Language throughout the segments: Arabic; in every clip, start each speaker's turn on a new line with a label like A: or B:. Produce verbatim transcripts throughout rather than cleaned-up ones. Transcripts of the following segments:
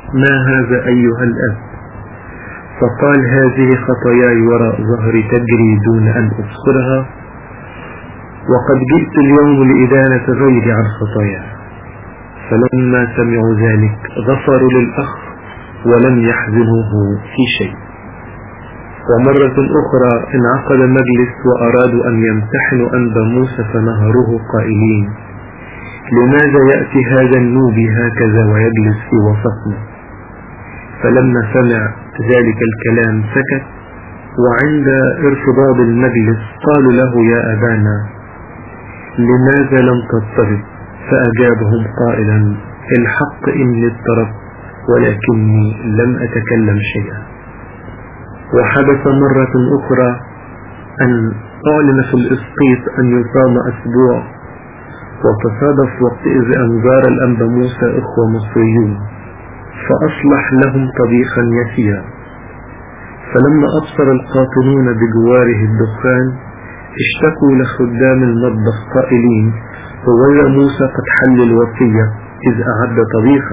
A: ما هذا أيها الأب؟ فقال: هذه خطاياي وراء ظهري تجري دون أن أبصرها، وقد جئت اليوم لإدانة غيري عن خطاياه. فلما سمعوا ذلك غفروا للأخ ولم يحزنوه في شيء. ومرة أخرى انعقد مجلس وأرادوا أن يمتحنوا أنبا موسى فنهروه قائلين: لماذا يأتي هذا النوبي هكذا ويجلس في وسطنا؟ فلما سمع ذلك الكلام سكت، وعند ارتباط المجلس قالوا له: يا أبانا لماذا لم تضطرب؟ فأجابهم قائلا: الحق إني اضطربت ولكني لم أتكلم شيئا. وحدث مرة أخرى أن أعلن في الإسقيط أن يصام أسبوع، وتصادف وقتئذ أن زار الأنبا موسى إخوة مصريون فأصلح لهم طبيخا يسيرا. فلما أبصر القاطنون بجواره الدخان اشتكوا لخدام المطبخ قائلين: وغير موسى قد حل الوصية إذ أعد طبيخا.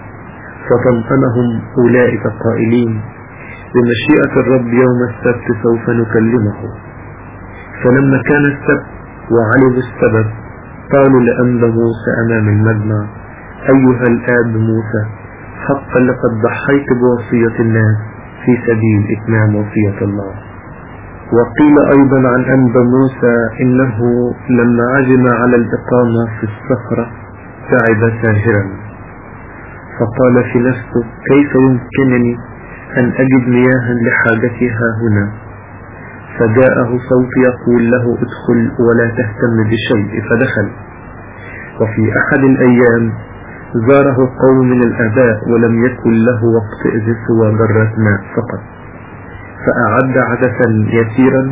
A: فطمأنهم أولئك قائلين: بمشيئة الرب يوم السبت سوف نكلمه. فلما كان السبت وعلموا السبب قالوا لأنبا موسى أمام المجمع: أيها الآب موسى، حقا لقد ضحيت بوصية الناس في سبيل إتمام وصية الله. وقيل أيضا عن أنبا موسى إنه لما عزم على الإقامة في الصخرة تعب ساهرا، فقال في نفسه: كيف يمكنني أن أجد مياها لحاجتي ها هنا؟ فجاءه صوت يقول له: ادخل ولا تهتم بشيء، فدخل. وفي أحد الأيام زاره قوم من الآباء ولم يكن له وقتئذ سوى جرة ماء فقط، فأعد عدسا يسيرا.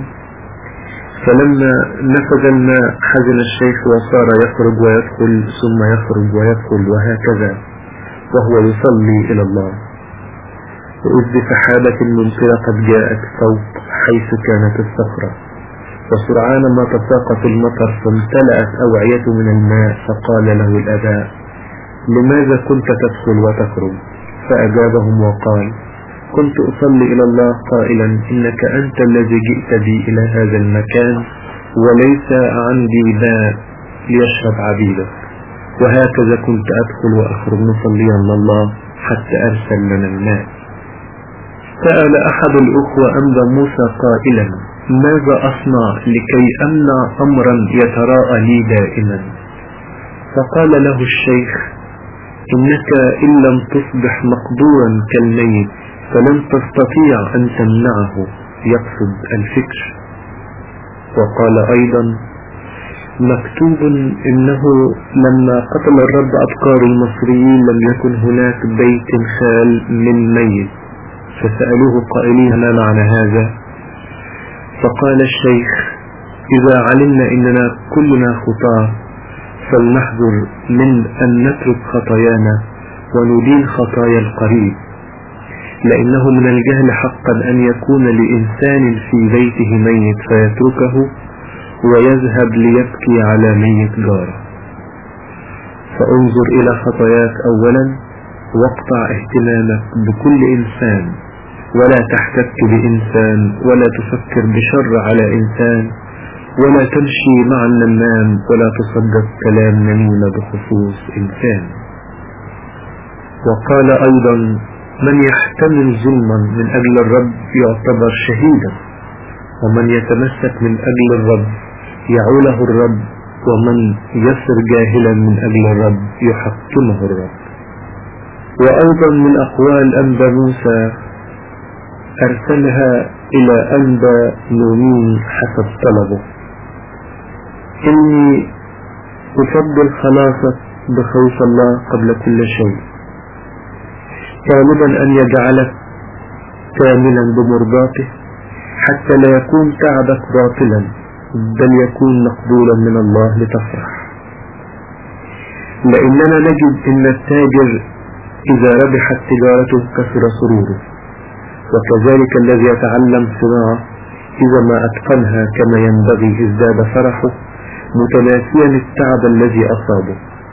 A: فلما نفذ الماء حزن الشيخ وصار يخرج ويدخل ثم يخرج ويدخل وهكذا وهو يصلي إلى الله. وإذ بسحابة ممطرة قد جاءت فوق حيث كانت الصخرة، وسرعان ما تساقط المطر فامتلأت أوعية من الماء. فقال له الآباء: لماذا كنت تدخل وتخرج؟ فأجابهم وقال: كنت أصلي إلى الله قائلا: إنك أنت الذي جئت بي إلى هذا المكان، وليس عندي ماء ليشرب عبيدك، وهكذا كنت أدخل وأخرج مصليا لله حتى أرسل لنا الماء. سأل أحد الأخوة أنبا موسى قائلا: ماذا أصنع لكي أمنع أمرا يتراءى لي دائما؟ فقال له الشيخ: إنك إن لم تصبح مقدورا كالميت فلن تستطيع أن تمنعه، يقصد الفكر. وقال أيضا: مكتوب إنه لما قتل الرب أبكار المصريين لم يكن هناك بيت خال من ميت، فسألوه قائلين: ما معنى هذا؟ فقال الشيخ: إذا علمنا إننا كلنا خطاة فلنحذر من أن نترك خطايانا وندين خطايا القريب، لأنه من الجهل حقا أن يكون لإنسان في بيته ميت فيتركه ويذهب ليبكي على ميت جاره. فانظر إلى خطاياك أولا، واقطع اهتمامك بكل إنسان، ولا تحتك بإنسان، ولا تفكر بشر على إنسان، ولا تمشي مع النمام، ولا تصدق كلام نميمة بخصوص إنسان. وقال أيضا: من يحتمل ظلما من أجل الرب يعتبر شهيدا، ومن يتمسك من أجل الرب يعوله الرب، ومن يسر جاهلا من أجل الرب يحكمه الرب. وأيضا من أقوال أنبا موسى أرسلها إلى أنبا نومين حسب طلبه: إني أفضل خلاصك بخوف الله قبل كل شيء، طالبا أن يجعلك كاملا بمرضاته، حتى لا يكون تعبك باطلا بل يكون مقبولا من الله لتفرح. لأننا نجد أن التاجر إذا ربحت تجارته كثر سروره، وكذلك الذي يتعلم صناعة إذا ما أتقنها كما ينبغي ازداد فرحه، متناسيا التعب الذي أصابه.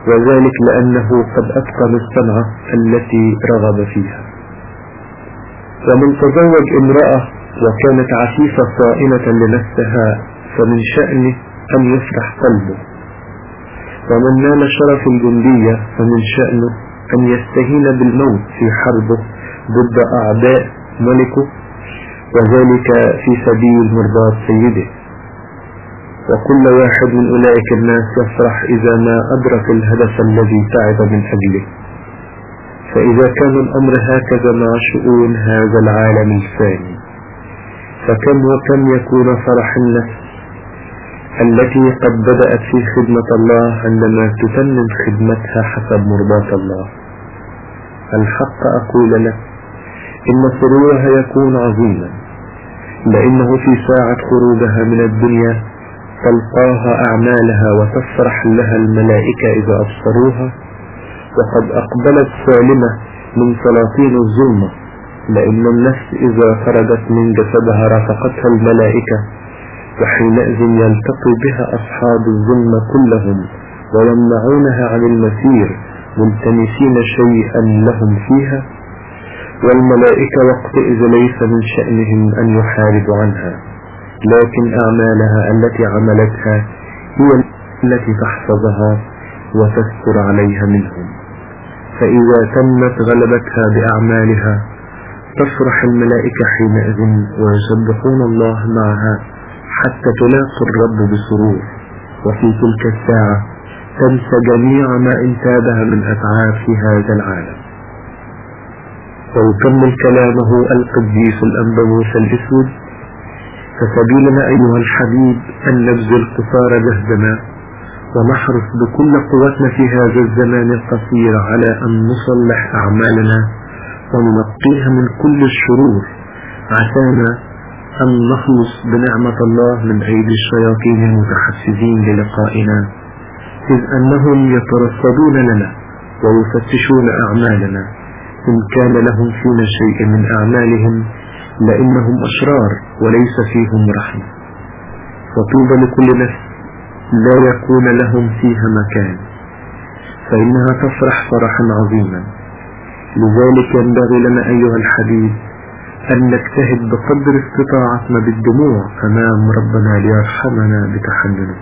A: وذلك لأنه قد أتقن الصنعة التي رغب فيها. ومن تزوج امرأة وكانت عفيفة صائمة لنفسها فمن شأنه أن يفرح قلبه، ومن نال شرف الجندية فمن شأنه أن يستهين بالموت في حربه ضد أعداء ملكه، وذلك في سبيل مرضاة سيده. وكل واحد من أولئك الناس يفرح إذا ما أدرك الهدف الذي تعب من أجله. فإذا كان الأمر هكذا مع شؤون هذا العالم الفاني، فكم وكم يكون فرح النفس التي قد بدأت في خدمة الله عندما تتمم خدمتها حسب مرضاة الله. الحق أقول لك إن سرورها يكون عظيما، لأنه في ساعة خروجها من الدنيا تلقاها أعمالها وتفرح لها الملائكة إذا أبصروها، وقد أقبلت سالمة من سلاطين الظلمة، لأن النفس إذا خرجت من جسدها رافقتها الملائكة، وحينئذ يلتقي بها أصحاب الظلمة كلهم ويمنعونها عن المسير ملتمسين شيئا لهم فيها، والملائكة وقتئذ ليس من شأنهم أن يحاربوا عنها، لكن أعمالها التي عملتها هي التي تحفظها وتستر عليها منهم. فإذا تمت غلبتها بأعمالها تفرح الملائكة حينئذ ويسبحون الله معها حتى تلاقي الرب بسرور، وفي تلك الساعة تنسى جميع ما انتابها من أتعاب في هذا العالم. ويكمل كلامه القديس الأنبا موسى الأسود: فسبيلنا أيها الحبيب أن نبذل قصار جهدنا ونحرص بكل قوتنا في هذا الزمان القصير على أن نصلح أعمالنا وننقيها من كل الشرور، عسانا أن نخلص بنعمة الله من أيدي الشياطين المتحفزين للقائنا، إذ أنهم يترصدون لنا ويفتشون أعمالنا إن كان لهم فينا شيء من أعمالهم، لأنهم أشرار وليس فيهم رحمة. فطوبى لكل نفس لا يكون لهم فيها مكان، فإنها تفرح فرحا عظيما. لذلك ينبغي لنا أيها الحبيب أن نجتهد بقدر استطاعتنا بالدموع أمام ربنا ليرحمنا بتحننه،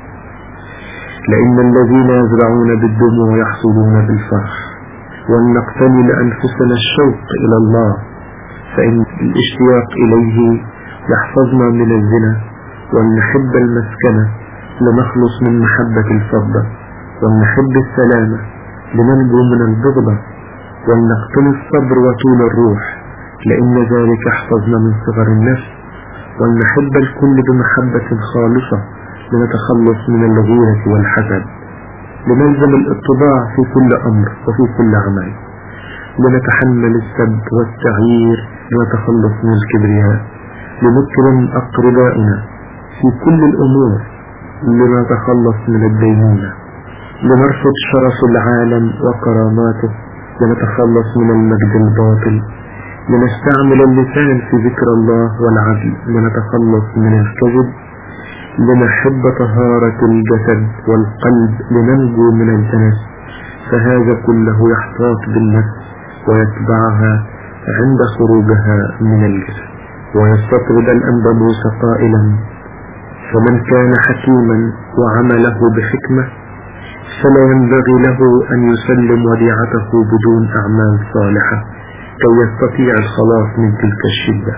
A: لأن الذين يزرعون بالدموع يحصدون بالفرح. ولنقتني لأنفسنا الشوق إلى الله، فإن الاشتياق إليه يحفظنا من الزنا، ولنحب المسكنة لنخلص من محبة الفضة، ولنحب السلامة لننجو من البغضة، ولنقتني الصبر وطول الروح، لأن ذلك يحفظنا من صغر النفس، ولنحب الكل بمحبة خالصة لنتخلص من الغيرة والحسد، لنلزم الاتباع في كل أمر وفي كل عمل، لنتحمل السب والتغيير لنتخلص من الكبرياء، لنكرم أقربائنا في كل الأمور لنتخلص من الدينونة، لنرفض شرف العالم وكراماته لنتخلص من المجد الباطل، لنستعمل اللسان في ذكر الله والعدل لنتخلص من الكذب، لنحب طهارة الجسد والقلب لننجو من الجنس. فهذا كله يحتاط بالنفس ويتبعها عند خروجها من الجسد. ويستطرد الأنبا موسى قائلا: فمن كان حكيما وعمله بحكمة فلا ينبغي له أن يسلم وديعته بدون أعمال صالحة كي يستطيع الخلاص من تلك الشدة.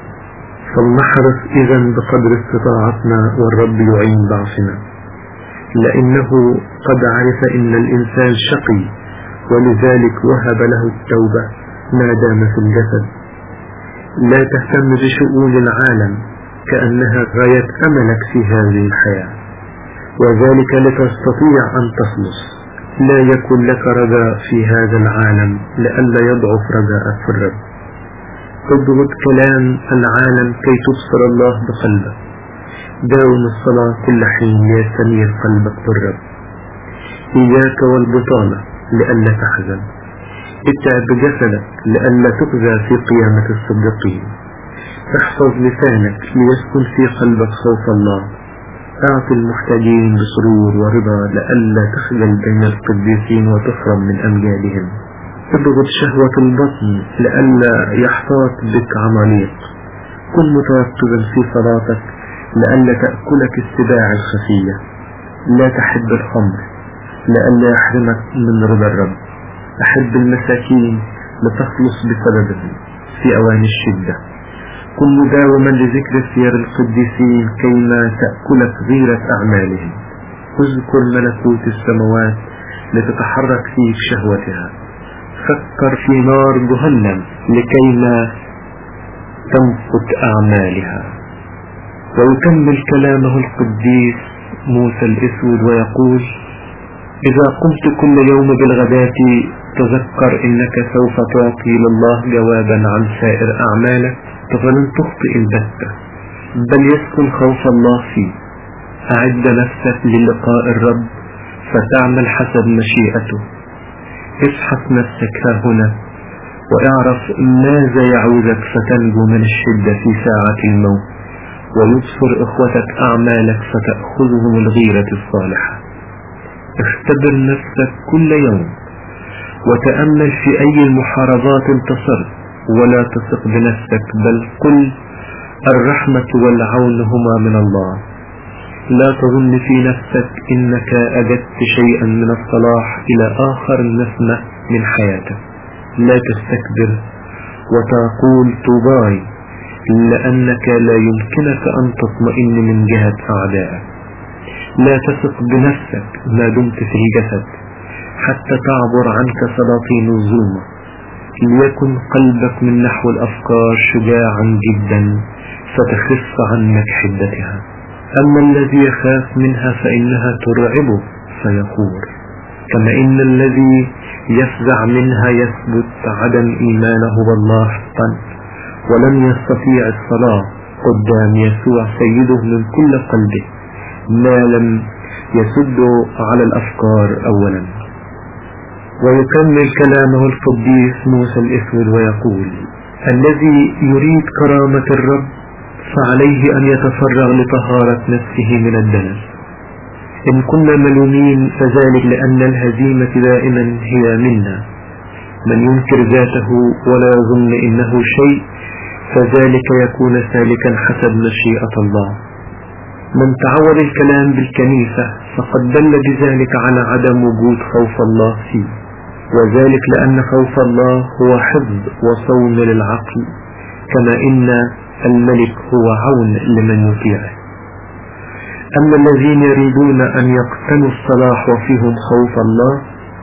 A: فلنحرص إذن بقدر استطاعتنا والرب يعين ضعفنا، لأنه قد عرف إن الإنسان شقي، ولذلك وهب له التوبة ما دام في الجسد. لا تهتم بشؤون العالم كأنها غاية أملك في هذه الحياة، وذلك لتستطيع أن تخلص. لا يكن لك رجاء في هذا العالم لئلا يضعف رجاءك في الرب. اضبط كلام العالم كي تبصر الله بقلبك. داوم الصلاة كل حين ليستنير قلبك بالرب. إياك والبطالة لئلا تحزن. اتعب بجسدك لئلا تؤذى في قيامة الصديقين. احفظ لسانك ليسكن في قلبك خوف الله. أعطي المحتاجين بسرور ورضا لئلا تخجل بين القديسين وتحرم من أمجادهم. اضبط شهوة البطن لئلا يحتاط بك عماليق. كن متيقظا في صلاتك لئلا تأكلك السباع الخفية. لا تحب الخمر لئلا يحرمك من رضا الرب. أحب المساكين لتخلص بسببهم في أوان الشدة. كن مداوما لذكر سير القديسين كيما تأكلك غيرة أعمالهم. اذكر ملكوت السماوات لتتحرك فيك شهوتها. فكر في نار جهنم لكيما تنفت أعمالها. ويكمل كلامه القديس موسى الأسود ويقول: إذا قمت كل يوم بالغداة تذكر إنك سوف تعطي لله جوابا عن سائر أعمالك، فلن تخطئ البتة بل يسكن خوف الله فيك. أعد نفسك للقاء الرب فتعمل حسب مشيئته. افحص نفسك ها هنا واعرف ماذا يعوزك فتنجو من الشدة في ساعة الموت، ويبصر إخوتك أعمالك فتأخذهم الغيرة الصالحة. اختبر نفسك كل يوم وتأمل في أي المحاربات انتصرت، ولا تثق بنفسك بل قل الرحمة والعون هما من الله. لا تظن في نفسك إنك أجدت شيئا من الصلاح إلى آخر النسمة من حياتك. لا تستكبر وتقول طوباي، لأنك لا يمكنك أن تطمئن من جهة أعدائك. لا تثق بنفسك ما دمت في الجسد حتى تعبر عنك سلاطين الظلمة. ليكن قلبك من نحو الأفكار شجاعا جدا فتخف عنك حدتها. أما الذي يخاف منها فإنها ترعبه فيقول، كما إن الذي يفزع منها يثبت عدم إيمانه بالله حقا، ولم يستطيع الصلاة قدام يسوع سيده من كل قلبه ما لم يسد على الأفكار أولا. ويكمل كلامه القديس موسى الأسود ويقول: الذي يريد كرامة الرب فعليه أن يتفرغ لطهارة نفسه من الدنس. إن كنا ملومين فذلك لأن الهزيمة دائما هي منا. من ينكر ذاته ولا يظن إنه شيء فذلك يكون سالكا حسب مشيئة الله. من تعود الكلام بالكنيسة فقد دل بذلك على عدم وجود خوف الله فيه، وذلك لأن خوف الله هو حفظ وصون للعقل، كما إن الملك هو عون لمن يطيعه. أما الذين يريدون أن يقتنوا الصلاح وفيهم خوف الله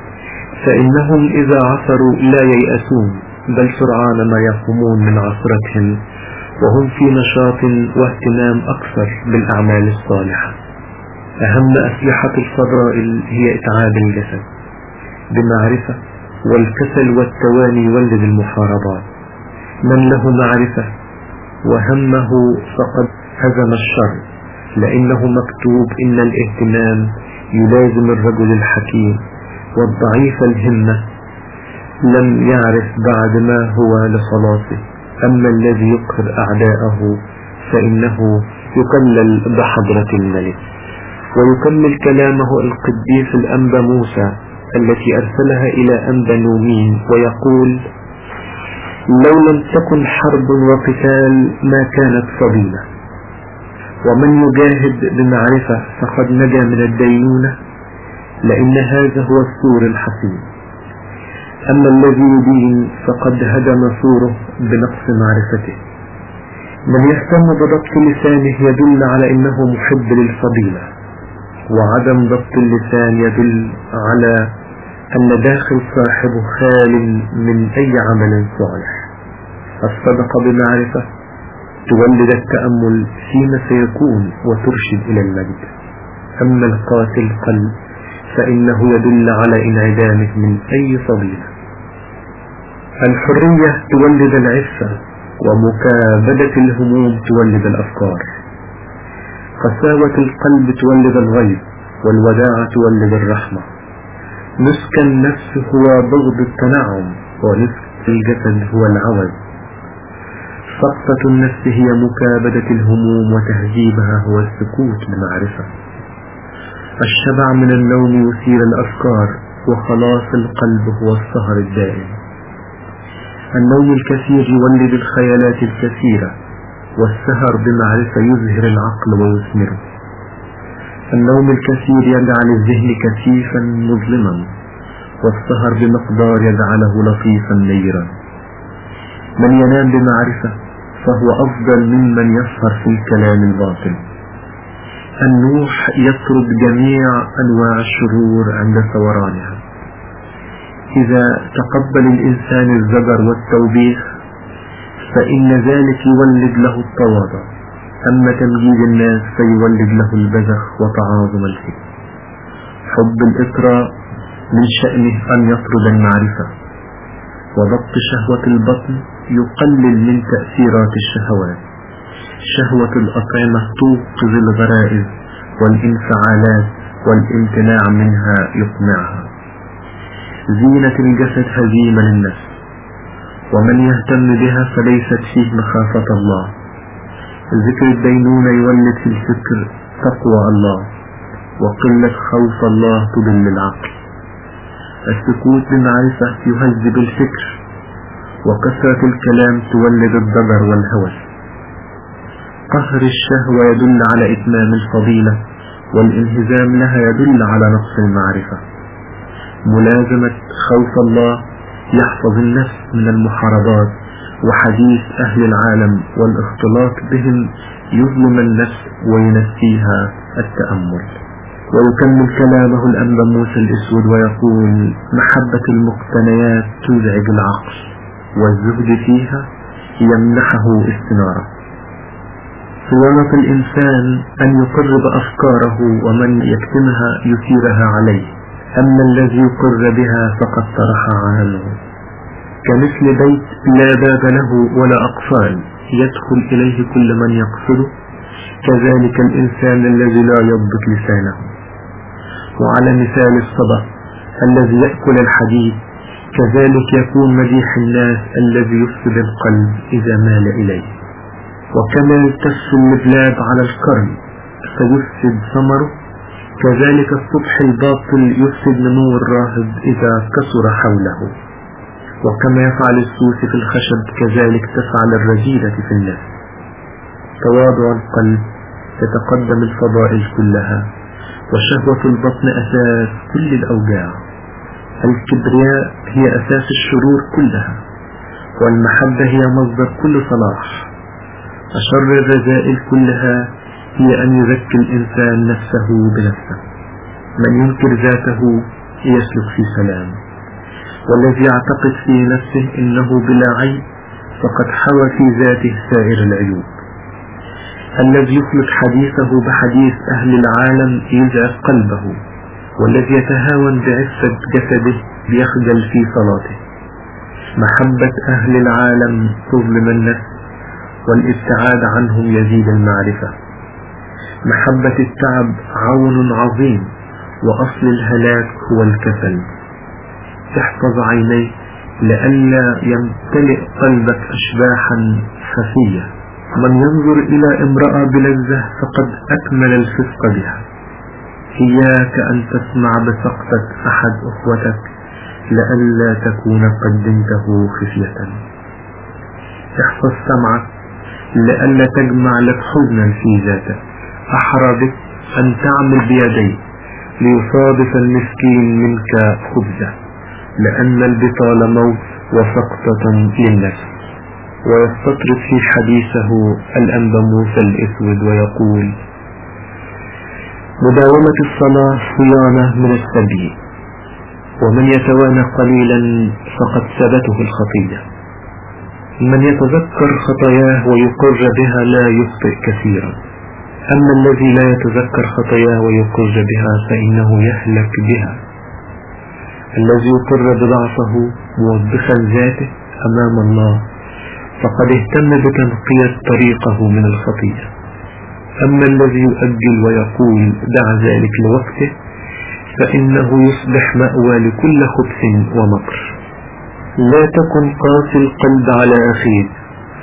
A: فإنهم إذا عثروا لا ييأسون، بل سرعان ما يقومون من عثرتهم وهم في نشاط واهتمام أكثر بالأعمال الصالحة. أهم أسلحة الفضائل هي إتعاب الجسد بمعرفة، والكسل والتواني يولد المحاربات. من له معرفة وهمه فقد هزم الشر، لأنه مكتوب إن الاهتمام يلازم الرجل الحكيم، والضعيف الهمة لم يعرف بعد ما هو لخلاصه. أما الذي يقهر أعداءه فإنه يكلل بحضرة الملك. ويكمل كلامه القديس الأنبا موسى التي أرسلها إلى أنبا نومين ويقول: لو لم تكن حرب وقتال ما كانت فضيلة، ومن يجاهد بمعرفة فقد نجا من الدينونة، لأن هذا هو السور الحصين. أما الذي يدين فقد هدم سوره بنقص معرفته. من يهتم بضبط لسانه يدل على أنه محب للفضيلة، وعدم ضبط اللسان يدل على أن داخل صاحبه خال من أي عمل صالح. الصدقة بمعرفة تولد التأمل فيما سيكون وترشد إلى المجد. أما القاتل قلب فإنه يدل على انعدامه من أي فضيلة. الحرية تولد العفة، ومكابدة الهموم تولد الأفكار. قساوة القلب تولد الغيظ، والوداعة تولد الرحمة. نسك النفس هو بغض التنعم، ونسك الجسد هو العوز. سقطة النفس هي مكابدة الهموم، وتهذيبها هو السكوت بمعرفة. الشبع من النوم يثير الأفكار، وخلاص القلب هو السهر الدائم. النوم الكثير يولد الخيالات الكثيرة، والسهر بمعرفة يزهر العقل ويثمره. النوم الكثير يجعل الذهن كثيفا مظلما، والسهر بمقدار يجعله لطيفا نيرا. من ينام بمعرفة فهو أفضل ممن يسهر في الكلام الباطل. النوح يطرد جميع أنواع الشرور عند ثورانها. إذا تقبل الإنسان الزجر والتوبيخ فإن ذلك يولد له التواضع، أما تمجيد الناس فيولد له البذخ وتعاظم الفكر. حب الإطراء من شأنه أن يطرد المعرفة، وضبط شهوة البطن يقلل من تأثيرات الشهوات. شهوة الأطعمة توقظ الغرائز والانفعالات، والامتناع منها يقمعها. زينة الجسد هزيمة للنفس، ومن يهتم بها فليست فيه مخافة الله. ذكر الدينونة يولد في الفكر تقوى الله، وقلة خوف الله تضل العقل. السكوت بمعرفة يهذب الفكر، وكثرة الكلام تولد الضجر والهوس. قهر الشهوة يدل على إتمام الفضيلة، والانهزام لها يدل على نقص المعرفة. ملازمة خوف الله يحفظ النفس من المحاربات، وحديث أهل العالم والاختلاط بهم يظلم النفس وينسيها التأمل. ويكمل كلامه الأنبا موسى الأسود ويقول: محبة المقتنيات تزعج العقل، والزهد فيها يمنحه استنارة. صيانة الإنسان أن يقرب أفكاره، ومن يكتمها يثيرها عليه، أما الذي يقر بها فقد طرحها عنه. كمثل بيت لا باب له ولا أقفال يدخل إليه كل من يقصده، كذلك الإنسان الذي لا يضبط لسانه. وعلى مثال الصبا الذي يأكل الحديد، كذلك يكون مديح الناس الذي يفسد القلب إذا مال إليه. وكما يلتف اللبلاب على الكرم فيفسد ثمره، كذلك الصبح الباطل يفسد نمو الراهب إذا كثر حوله. وكما يفعل السوس في الخشب كذلك تفعل الرذيلة في النفس. تواضع القلب تتقدم الفضائل كلها، وشهوة البطن أساس كل الأوجاع. الكبرياء هي أساس الشرور كلها، والمحبة هي مصدر كل صلاح. أشر الرذائل كلها هي أن يزكي الإنسان نفسه بنفسه. من ينكر ذاته يسلك في سلام، والذي يعتقد في نفسه إنه بلا عيب فقد حوى في ذاته سائر العيوب. الذي يخلط حديثه بحديث أهل العالم يزعج قلبه، والذي يتهاون بعفة جسده يخجل في صلاته. محبة أهل العالم تظلم النفس، والابتعاد عنهم يزيد المعرفة. محبة التعب عون عظيم، وأصل الهلاك هو الكسل. احفظ عينيك لئلا يمتلئ قلبك أشباحا خفية. من ينظر إلى امرأة بلذة فقد أكمل الفسق بها. إياك أن تسمع بسقطة أحد أخوتك لئلا تكون قدمته خفية. احفظ سمعك لئلا تجمع لك حزنا في ذاتك. أحرى بك أن تعمل بيديك ليصادف المسكين منك خبزة، لأن البطالة موت وسقطة للنفس. ويستطرد في حديثه الأنبا موسى الأسود ويقول: مداومة الصلاة صيانة من السبي، ومن يتوانى قليلا فقد ثبته الخطية. من يتذكر خطاياه ويقر بها لا يخطئ كثيرا، أما الذي لا يتذكر خطاياه ويقر بها فإنه يهلك بها. الذي يقر بضعفه موبخا ذاته أمام الله فقد اهتم بتنقية طريقه من الخطية. أما الذي يؤجل ويقول دع ذلك لوقته فإنه يصبح مأوى لكل خبث ومكر. لا تكن قاسي القلب على أخيك،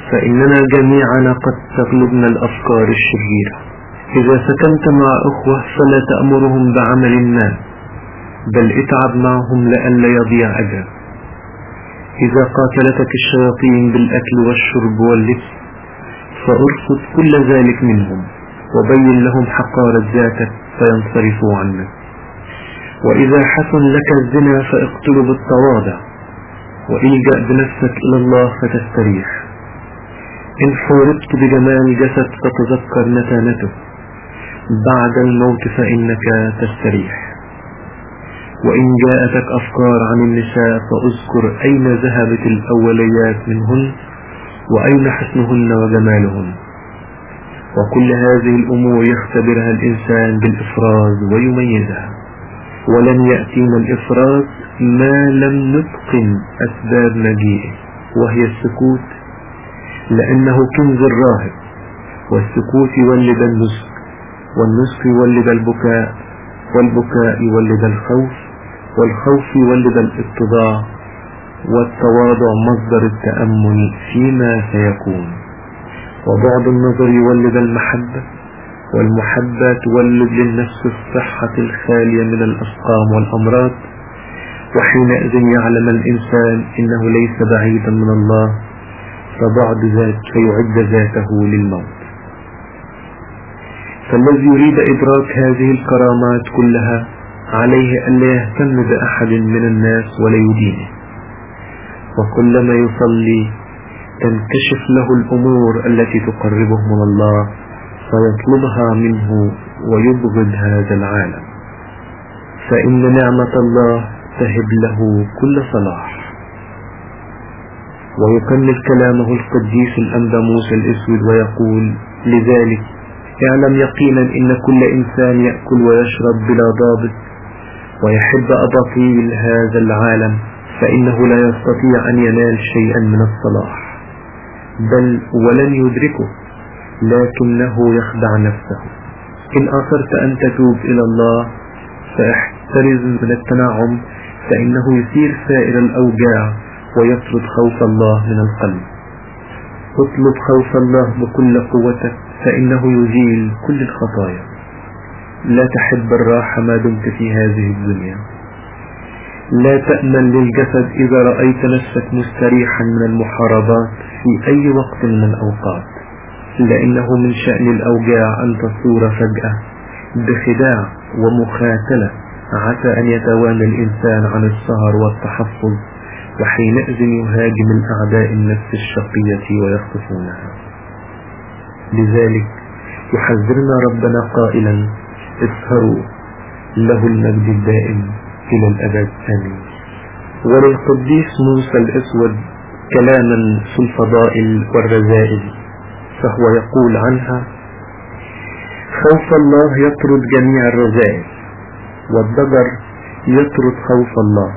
A: فإننا جميعا قد تغلبنا الأفكار الشريرة. إذا سكنت مع أخوة فلا تأمرهم بعمل ما، بل اتعب معهم لئلا يضيع أجرك. إذا قاتلتك الشياطين بالأكل والشرب واللبس فأرفض كل ذلك منهم، وبين لهم حقارة ذاتك فينصرفوا عنك. وإذا حسن لك الزنا فاقتله بالتواضع، وإلجأ بنفسك إلى الله فتستريح. إن حوربت بجمال الجسد فتذكر نتانته، بعد الموت فإنك تستريح. وإن جاءتك أفكار عن النساء فاذكر أين ذهبت الأوليات منهن، وأين حسنهن وجمالهن. وكل هذه الأمور يختبرها الإنسان بالإفراز ويميزها، ولن يأتينا الإفراز ما لم نتقن أسباب مجيئه، وهي السكوت، لأنه كنز الراهب، والسكوت يولد النسك، والنسك يولد البكاء، والبكاء يولد الخوف، والخوف يولد الاتضاع، والتواضع مصدر التأمل فيما سيكون، وبعد النظر يولد المحبة، والمحبة تولد للنفس الصحة الخالية من الأسقام والأمراض. وحينئذ يعلم الإنسان إنه ليس بعيدا من الله، فبعد ذات فيعد ذاته للموت. فالذي يريد إدراك هذه الكرامات كلها عليه أن لا يهتم بأحد من الناس ولا يدينه، وكلما يصلي تنكشف له الأمور التي تقربه من الله فيطلبها منه ويبغض هذا العالم، فإن نعمة الله تهب له كل صلاح. ويكمل كلامه القديس الأنبا موسى الأسود ويقول: لذلك اعلم يقينا إن كل إنسان يأكل ويشرب بلا ضابط ويحب أباطيل هذا العالم فإنه لا يستطيع أن ينال شيئا من الصلاح، بل ولن يدركه، لكنه يخدع نفسه. إن أصرت أن تتوب إلى الله فاحترز من التنعم، فإنه يثير سائر الأوجاع ويطرد خوف الله من القلب. اطلب خوف الله بكل قوتك، فإنه يزيل كل الخطايا. لا تحب الراحة ما دمت في هذه الدنيا. لا تأمن للجسد إذا رأيت نفسك مستريحا من المحاربات في أي وقت من الأوقات، لأنه من شأن الأوجاع أن تصور فجأة بخداع ومخاتلة، عسى أن يتوانى الإنسان عن السهر والتحفظ، وحينئذ يهاجم الأعداء النفس الشقية ويخطفونها. لذلك يحذرنا ربنا قائلا: اسهروا، له المجد الدائم إلى الأبد، آمين. وللقديس موسى الأسود كلاما في الفضائل والرذائل، فهو يقول عنها: خوف الله يطرد جميع الرذائل، والضجر يطرد خوف الله.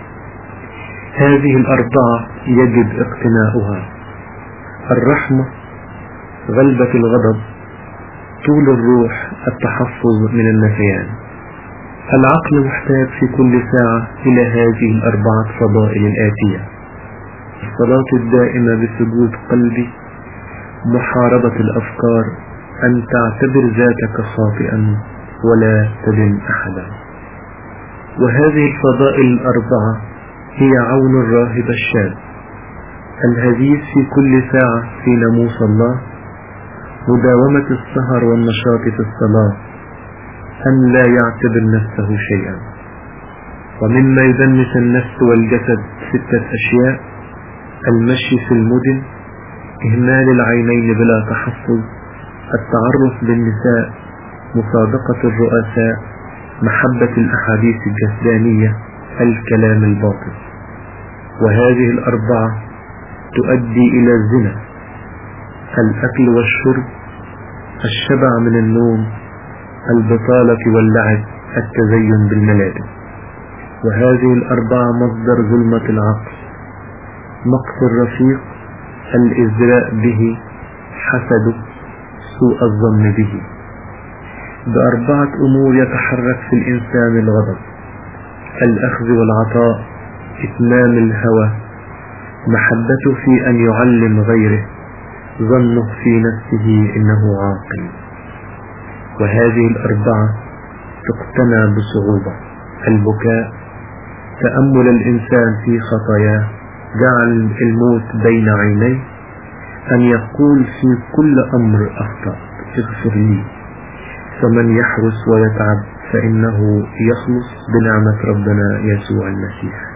A: هذه الأربعة يجب اقتناؤها: الرحمة، غلبة الغضب، طول الروح، التحفظ من النسيان. العقل محتاج في كل ساعة إلى هذه الأربعة فضائل الآتية: الصلاة الدائمة بسجود قلبي، محاربة الأفكار، أن تعتبر ذاتك خاطئا ولا تدن أحدا. وهذه الفضائل الأربعة هي عون الراهب الشاب الهديث في كل ساعة في ناموس الله، مداومة السهر والنشاط في الصلاة، أن لا يعتبر نفسه شيئا. ومما يدنس النفس والجسد ستة أشياء: المشي في المدن، إهمال العينين بلا تحفظ، التعرف بالنساء، مصادقة الرؤساء، محبة الأحاديث الجسدانية، الكلام الباطل. وهذه الأربعة تؤدي إلى الزنا: الأكل والشرب، الشبع من النوم، البطالة واللعب، التزين بالملابس. وهذه الأربعة مصدر ظلمة العقل: مقت الرفيق، الإزراء به، حسده، سوء الظن به. بأربعة أمور يتحرك في الإنسان الغضب: الأخذ والعطاء، إتمام الهوى، محبته في أن يعلم غيره، ظنه في نفسه إنه عاقل. وهذه الأربعة تقتنع بصعوبة: البكاء، تأمل الإنسان في خطاياه، جعل الموت بين عينيه، أن يقول في كل أمر أخطأت اغفر لي. فمن يحرس ويتعب فإنه يخلص بنعمة ربنا يسوع المسيح.